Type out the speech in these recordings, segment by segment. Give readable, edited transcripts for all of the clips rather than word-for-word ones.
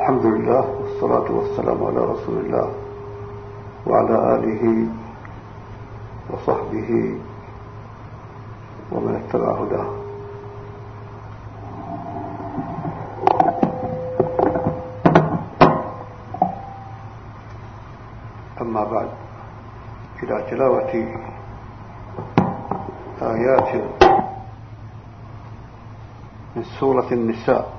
الحمد لله والصلاة والسلام على رسول الله وعلى آله وصحبه ومن اتبع هداه. أما بعد، إلى تلاوة آيات من سورة النساء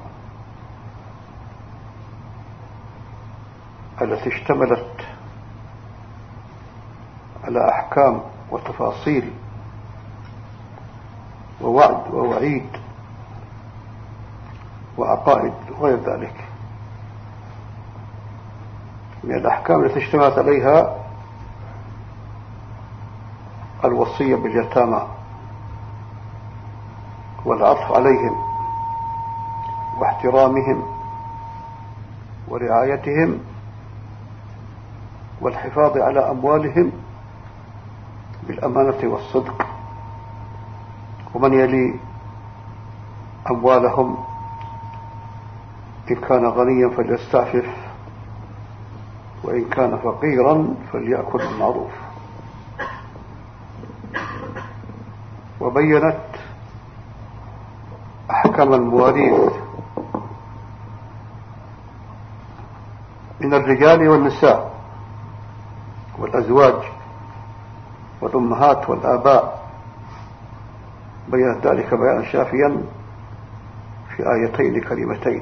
التي اشتملت على أحكام وتفاصيل ووعد ووعيد وعقائد وغير ذلك من الأحكام التي اشتملت عليها الوصية باليتامى والعطف عليهم واحترامهم ورعايتهم والحفاظ على أموالهم بالأمانة والصدق، ومن يلي أموالهم إن كان غنيا فليستعفف وإن كان فقيرا فليأكل بالمعروف. وبينت أحكام المواريث من الرجال والنساء والأزواج والأمهات والآباء، بينت ذلك بيانا شافيا في آيتين كريمتين،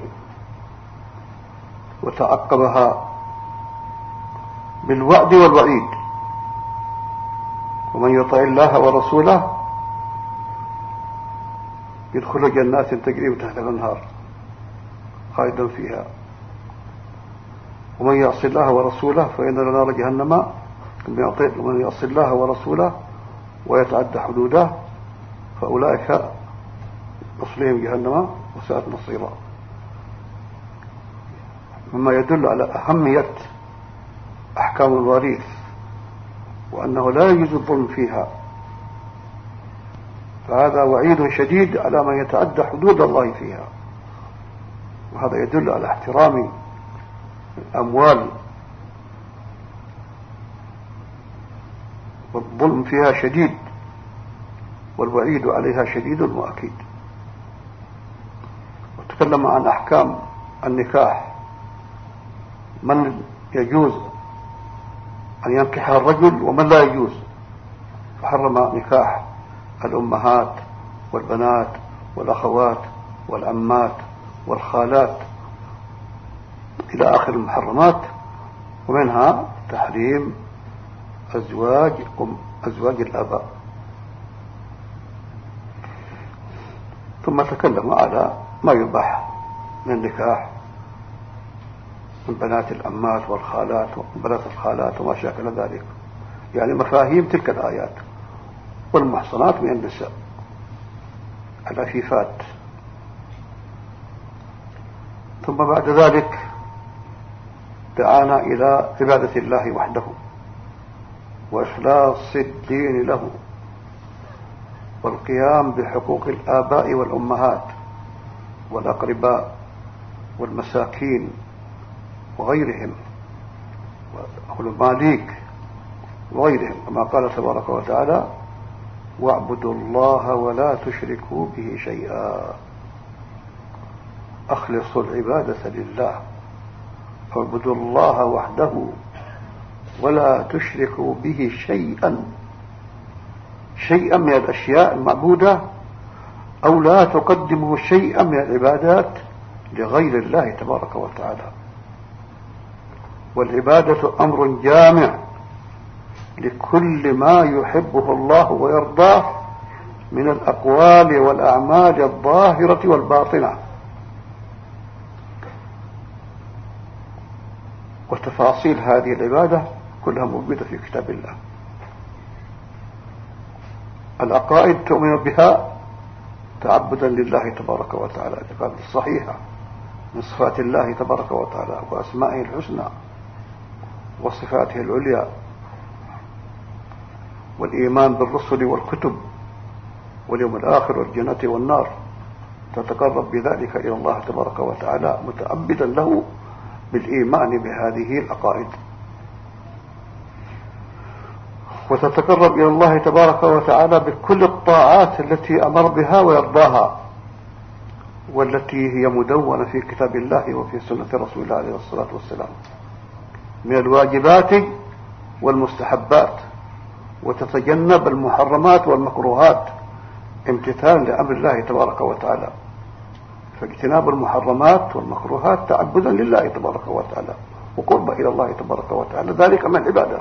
وتعقبها بالوعد والوعيد: ومن يطع الله ورسوله يدخل جنات تجري من تحتها الأنهار خالدا فيها، ومن يعص الله ورسوله فإن له نار جهنم. ومن يعص الله ورسوله ويتعدى حدوده فأولئك نصلهم جهنم وساءت مصيرا، مما يدل على أهمية أحكام الواريث وأنه لا يجوز الظلم فيها، فهذا وعيد شديد على من يتعدى حدود الله فيها، وهذا يدل على احترام الأموال، والظلم فيها شديد والوعيد عليها شديد وأكيد. وتكلم عن أحكام النكاح، من يجوز أن ينكحها الرجل ومن لا يجوز، فحرم نكاح الأمهات والبنات والأخوات والعمات والخالات إلى آخر المحرمات، ومنها تحريم أزواج الآباء. ثم تكلم على ما يباح من النكاح من بنات الأمات والخالات وبنات الخالات وما شاكل ذلك، يعني مفاهيم تلك الآيات. والمحصنات من النساء العفيفات. ثم بعد ذلك دعانا إلى عبادة الله وحده وإخلاص الدين له والقيام بحقوق الآباء والأمهات والأقرباء والمساكين وغيرهم والماليك وغيرهم، كما قال تبارك وتعالى: واعبدوا الله ولا تشركوا به شيئا. أخلصوا العبادة لله، فاعبدوا الله وحده ولا تشركوا به شيئا من الأشياء المعبودة، أو لا تقدموا شيئا من العبادات لغير الله تبارك وتعالى. والعبادة أمر جامع لكل ما يحبه الله ويرضاه من الأقوال والأعمال الظاهرة والباطنة، وتفاصيل هذه العبادة كلها موجودة في كتاب الله. العقائد تؤمن بها تعبدا لله تبارك وتعالى، العبادة الصحيحة من صفات الله تبارك وتعالى وأسمائه الحسنى وصفاته العليا، والإيمان بالرسل والكتب واليوم الآخر والجنة والنار، تتقرب بذلك إلى الله تبارك وتعالى متعبدا له بالإيمان بهذه العقائد، وتتقرب إلى الله تبارك وتعالى بكل الطاعات التي أمر بها ويرضاها، والتي هي مدونة في كتاب الله وفي سنة رسول الله عليه الصلاة والسلام من الواجبات والمستحبات، وتتجنب المحرمات والمكروهات امتثالا لأمر الله تبارك وتعالى. فاجتناب المحرمات والمكروهات تعبدا لله تبارك وتعالى وقربا إلى الله تبارك وتعالى، ذلك من العبادة.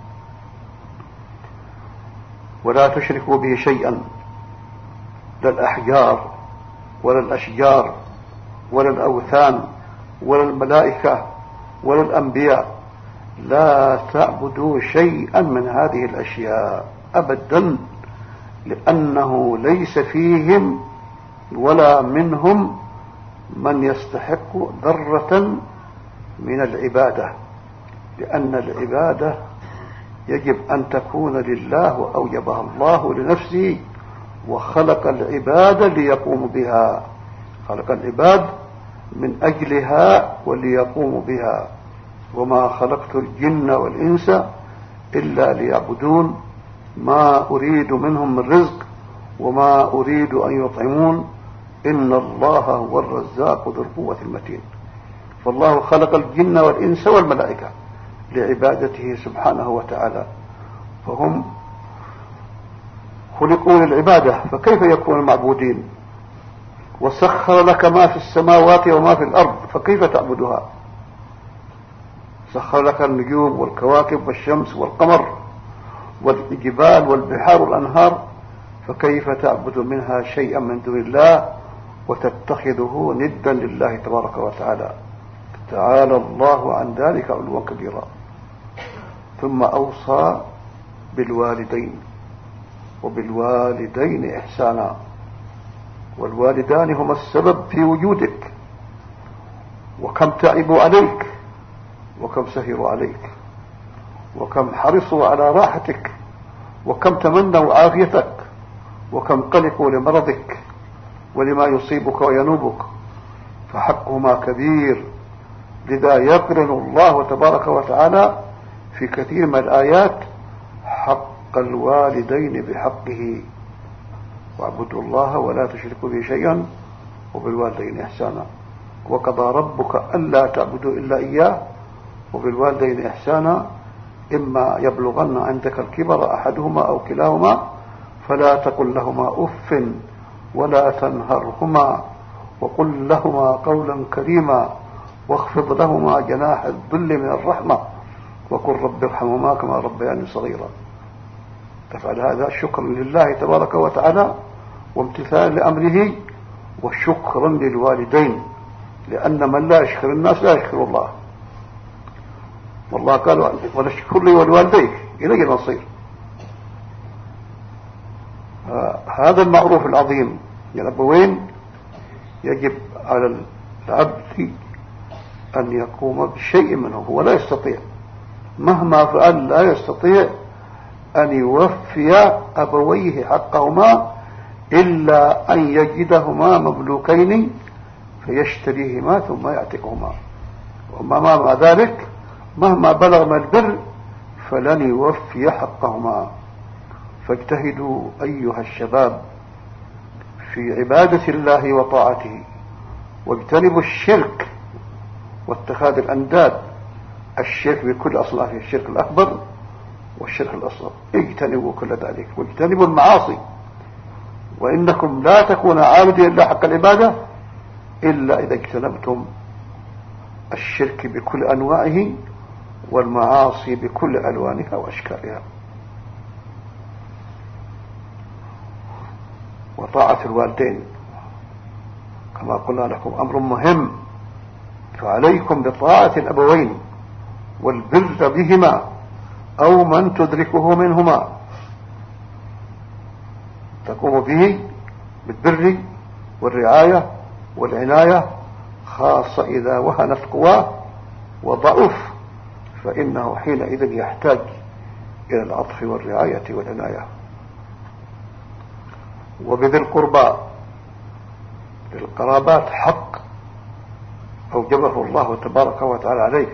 ولا تشركوا به شيئا، لا الأحجار ولا الأشجار ولا الأوثان ولا الملائكة ولا الأنبياء، لا تعبدوا شيئا من هذه الأشياء أبدا، لأنه ليس فيهم ولا منهم من يستحق ذرة من العبادة، لأن العبادة يجب أن تكون لله وأوجبها الله لنفسه، وخلق العباد ليقوموا بها، خلق العباد من أجلها وليقوموا بها. وما خلقت الجن والإنس إلا ليعبدون ما أريد منهم من رزق وما أريد أن يطعمون إن الله هو الرزاق ذو القوة المتين. فالله خلق الجن والإنس والملائكة لعبادته سبحانه وتعالى، فهم خلقوا للعبادة، فكيف يكونوا معبودين؟ وسخر لك ما في السماوات وما في الأرض، فكيف تعبدها؟ سخر لك النجوم والكواكب والشمس والقمر والجبال والبحار والأنهار، فكيف تعبد منها شيئا من دون الله وتتخذه ندا لله تبارك وتعالى؟ تعالى الله عن ذلك علوا كبيرا. ثم أوصى بالوالدين، وبالوالدين إحسانا، والوالدان هما السبب في وجودك، وكم تعبوا عليك وكم سهروا عليك وكم حرصوا على راحتك وكم تمنوا عافيتك وكم قلقوا لمرضك ولما يصيبك وينوبك، فحقهما كبير. لذا يقرن الله تبارك وتعالى في كثير من الآيات حق الوالدين بحقه، واعبدوا الله ولا تشركوا به شيئا وبالوالدين إحسانا، وقضى ربك ألا تعبدوا إلا إياه وبالوالدين إحسانا إما يبلغن عندك الكبر أحدهما أو كلاهما فلا تقل لهما أف ولا تنهرهما وقل لهما قولا كريما واخفض لهما جناح الذل من الرحمة وقل رب ارحمهما كما ربياني صغيرا. تفعل هذا شكرا لله تبارك وتعالى وامتثالا لأمره وشكرا للوالدين، لأن من لا يشكر الناس لا يشكر الله، والله قال ولشكر لي ولوالديك إلي المصير. هذا المعروف العظيم للأبوين يجب على العبد أن يقوم بشيء منه، هو لا يستطيع مهما فعل لا يستطيع أن يوفي أبويه حقهما إلا أن يجدهما مملوكين فيشتريهما ثم يعتقهما، وما مع ذلك مهما بلغ من البر فلن يوفي حقهما. فاجتهدوا أيها الشباب في عبادة الله وطاعته، واجتنبوا الشرك واتخاذ الأنداد، الشرك بكل أصنافه، الشرك الأكبر والشرك الأصغر، اجتنبوا كل ذلك، واجتنبوا المعاصي، وإنكم لا تكون عابدين إلا حق العبادة إلا إذا اجتنبتم الشرك بكل أنواعه والمعاصي بكل ألوانها وأشكالها. وطاعة الوالدين كما قلنا لكم أمر مهم، فعليكم بطاعة الأبوين والبر بهما أو من تدركه منهما، تقوم به بالبر والرعاية والعناية، خاصة إذا وهنت قواه وضعف فإنه حينئذ يحتاج إلى العطف والرعاية والعناية. وبذي القربى للقرابات حق أوجبه الله تبارك وتعالى عليك.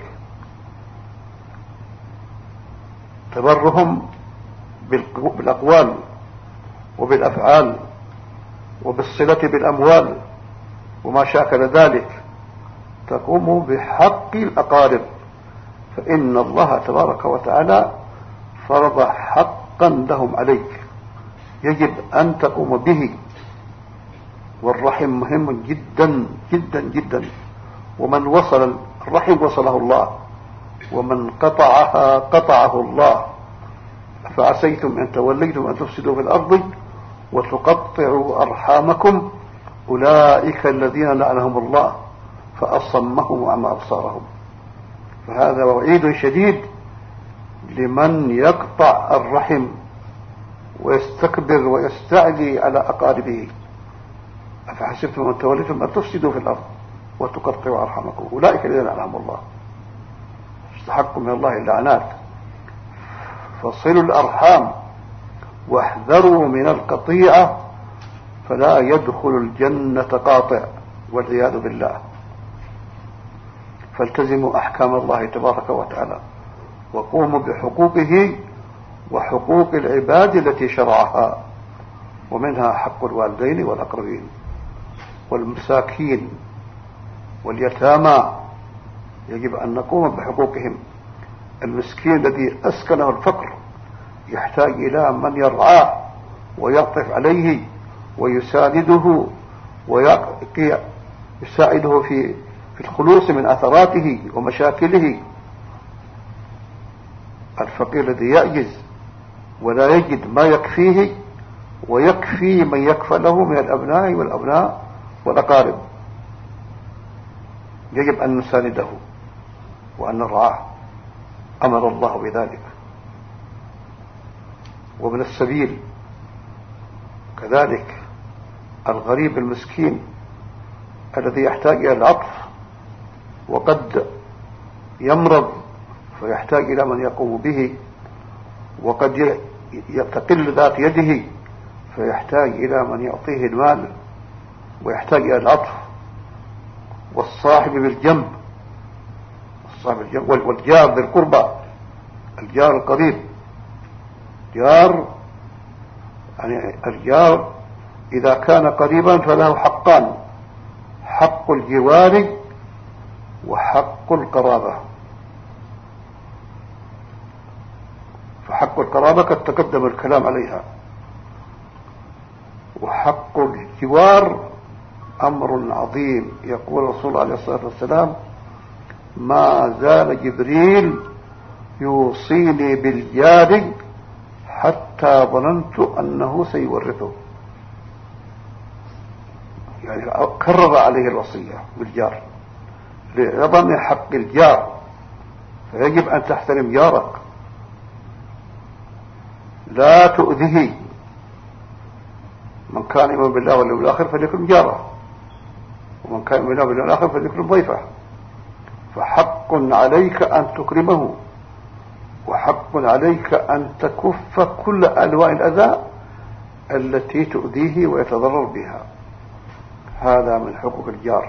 تبرهم بالأقوال وبالأفعال وبالصلة بالأموال وما شاكل ذلك، تقوم بحق الأقارب، فإن الله تبارك وتعالى فرض حقا لهم عليك يجب أن تقوم به. والرحم مهم جدا جدا جدا، ومن وصل الرحم وصله الله، ومن قطعها قطعه الله. فعسيتم أن توليتم أن تفسدوا في الأرض وتقطعوا أرحامكم أولئك الذين لعنهم الله فأصمهم وأعمى أبصارهم. فهذا وعيد شديد لمن يقطع الرحم ويستكبر ويستعلي على أقاربه. أفحسبتم أن توليتم أن تفسدوا في الأرض وتقطعوا أرحامكم أولئك الذين لعنهم الله، استحقوا من الله اللعنات. فصلوا الأرحام واحذروا من القطيعة، فلا يدخل الجنة قاطع والعياذ بالله. فالتزموا أحكام الله تبارك وتعالى وقوموا بحقوقه وحقوق العباد التي شرعها، ومنها حق الوالدين والأقربين والمساكين واليتامى، يجب أن نقوم بحقوقهم. المسكين الذي أسكنه الفقر يحتاج إلى من يرعاه ويعطف عليه ويسانده ويساعده في الخلوص من أثراته ومشاكله. الفقير الذي يعجز ولا يجد ما يكفيه ويكفي من يكفله من الأبناء والأقارب، يجب أن نسانده وأن نرعاه، أمر الله بذلك. ومن السبيل كذلك الغريب المسكين الذي يحتاج إلى العطف وقد يمرض فيحتاج إلى من يقوم به، وقد يتقل ذات يده فيحتاج إلى من يعطيه المال ويحتاج إلى العطف. والصاحب بالجنب والجار بالقربى، الجار القريب، جار يعني الجار إذا كان قريبا فله حقان: حق الجوار وحق القرابة. فحق القرابة قد تقدم الكلام عليها، وحق الجوار أمر عظيم. يقول الرسول عليه الصلاة والسلام: ما زال جبريل يوصيني بالجار حتى ظننت أنه سيورثه. يعني كرر عليه الوصية بالجار لعظم حق الجار، فيجب أن تحترم جارك، لا تؤذيه. من كان يؤمن بالله واليوم الآخر فليكرم جاره، ومن كان يؤمن بالله واليوم الآخر فليكرم ضيفه. فحق عليك أن تكرمه، وحق عليك أن تكف كل أنواع الأذى التي تؤذيه ويتضرر بها. هذا من حقوق الجار.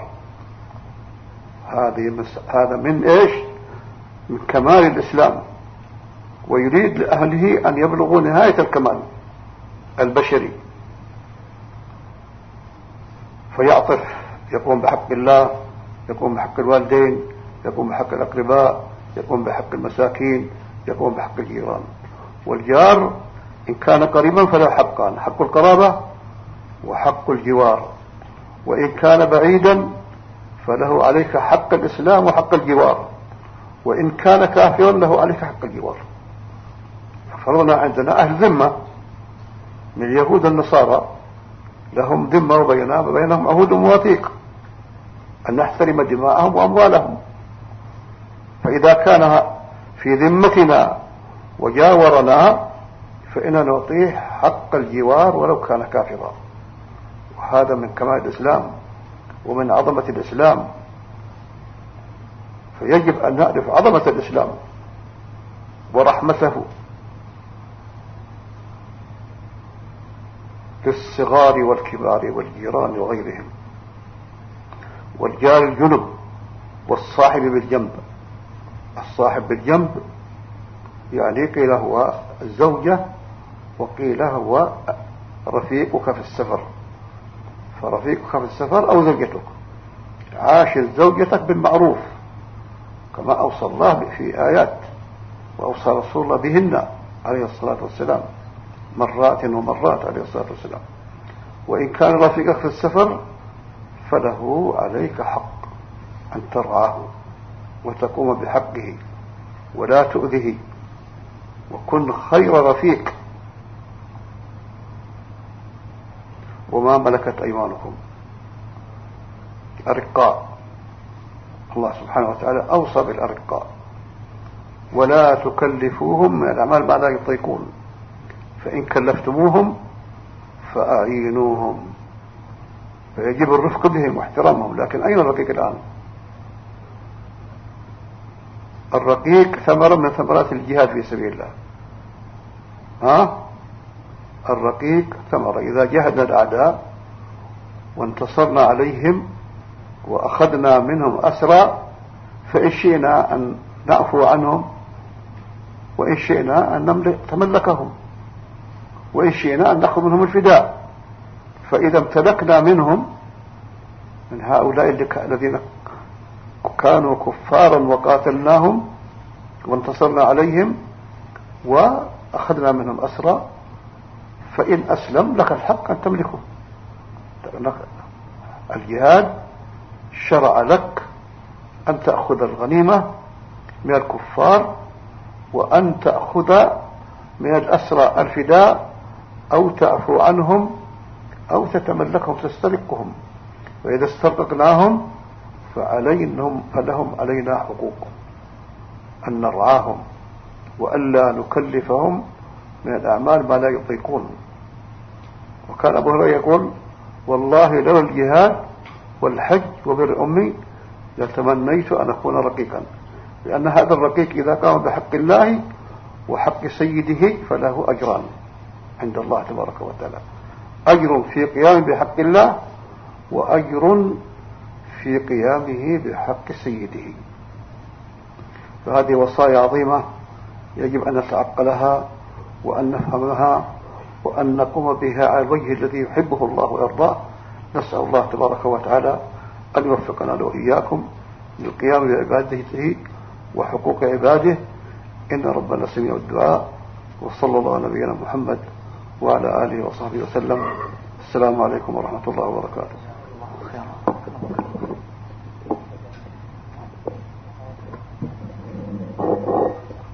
هذا من إيش؟ من كمال الإسلام، ويريد لأهله أن يبلغوا نهاية الكمال البشري، فيعطف، يقوم بحق الله، يقوم بحق الوالدين، يقوم بحق الأقرباء، يقوم بحق المساكين، يقوم بحق الجيران. والجار إن كان قريبا فله حقان: حق القرابة وحق الجوار. وإن كان بعيدا فله عليك حق الإسلام وحق الجوار، وإن كان كافرا له عليك حق الجوار. فرضنا عندنا أهل ذمة من اليهود النصارى، لهم ذمة وبينهم عهود ومواثيق أن نحترم دماءهم وأموالهم. فإذا كان في ذمتنا وجاورنا فإننا نعطيه حق الجوار ولو كان كافرا. وهذا من كمال الإسلام ومن عظمة الإسلام. فيجب أن نعرف عظمة الإسلام ورحمته للصغار والكبار والجيران وغيرهم. والجار الجنب والصاحب بالجنب. الصاحب بالجنب يعني قيل هو الزوجة وقيل هو رفيقك في السفر، فرفيقك في السفر أو زوجتك. عاشر زوجتك بالمعروف كما أوصى الله في آيات، وأوصى رسول الله بهن عليه الصلاة والسلام مرات ومرات عليه الصلاة والسلام. وإن كان رفيقك في السفر فله عليك حق أن ترعاه وتقوم بحقه ولا تؤذه، وكن خير رفيق. وما ملكت أيمانكم، أرقاء، الله سبحانه وتعالى أوصى بالأرقاء، ولا تكلفوهم من الأعمال ما لا يطيقون، فإن كلفتموهم فأعينوهم. فيجب الرفق بهم واحترامهم. لكن أين الرقيق الآن؟ الرقيق ثمرة من ثمرات الجهاد في سبيل الله. الرقيق ثمرة. إذا جاهدنا الأعداء وانتصرنا عليهم وأخذنا منهم أسرى، فإن شئنا أن نعفو عنهم، وإن شئنا أن نتملكهم، وإن شئنا أن نأخذ منهم الفداء. فإذا امتلكنا منهم، من هؤلاء الذين كانوا كفارا وقاتلناهم وانتصرنا عليهم وأخذنا منهم أسرى، فإن أسلم لك الحق أن تملكه. الجهاد شرع لك أن تأخذ الغنيمة من الكفار، وأن تأخذ من الأسرى الفداء، أو تعفو عنهم، أو تتملكهم تسترقهم. وإذا استرقناهم فلهم علينا حقوق أن نرعاهم، وألا نكلفهم من الأعمال ما لا يطيقون. وكان أبو هريرة يقول: والله لولا الجهاد والحج وبر أمي لتمنيت أن أكون رقيقا، لأن هذا الرقيق إذا قام بحق الله وحق سيده فله أجران عند الله تبارك وتعالى: أجر في قيام بحق الله، وأجر في قيامه بحق سيده. فهذه وصايا عظيمة يجب أن نتعقلها وأن نفهمها وأن نقوم بها على الوجه الذي يحبه الله ويرضاه. نسأل الله تبارك وتعالى أن يوفقنا وإياكم للقيام بعبادته وحقوق عباده، إن ربنا سميع الدعاء. وصلى الله على نبينا محمد وعلى آله وصحبه وسلم. السلام عليكم ورحمة الله وبركاته.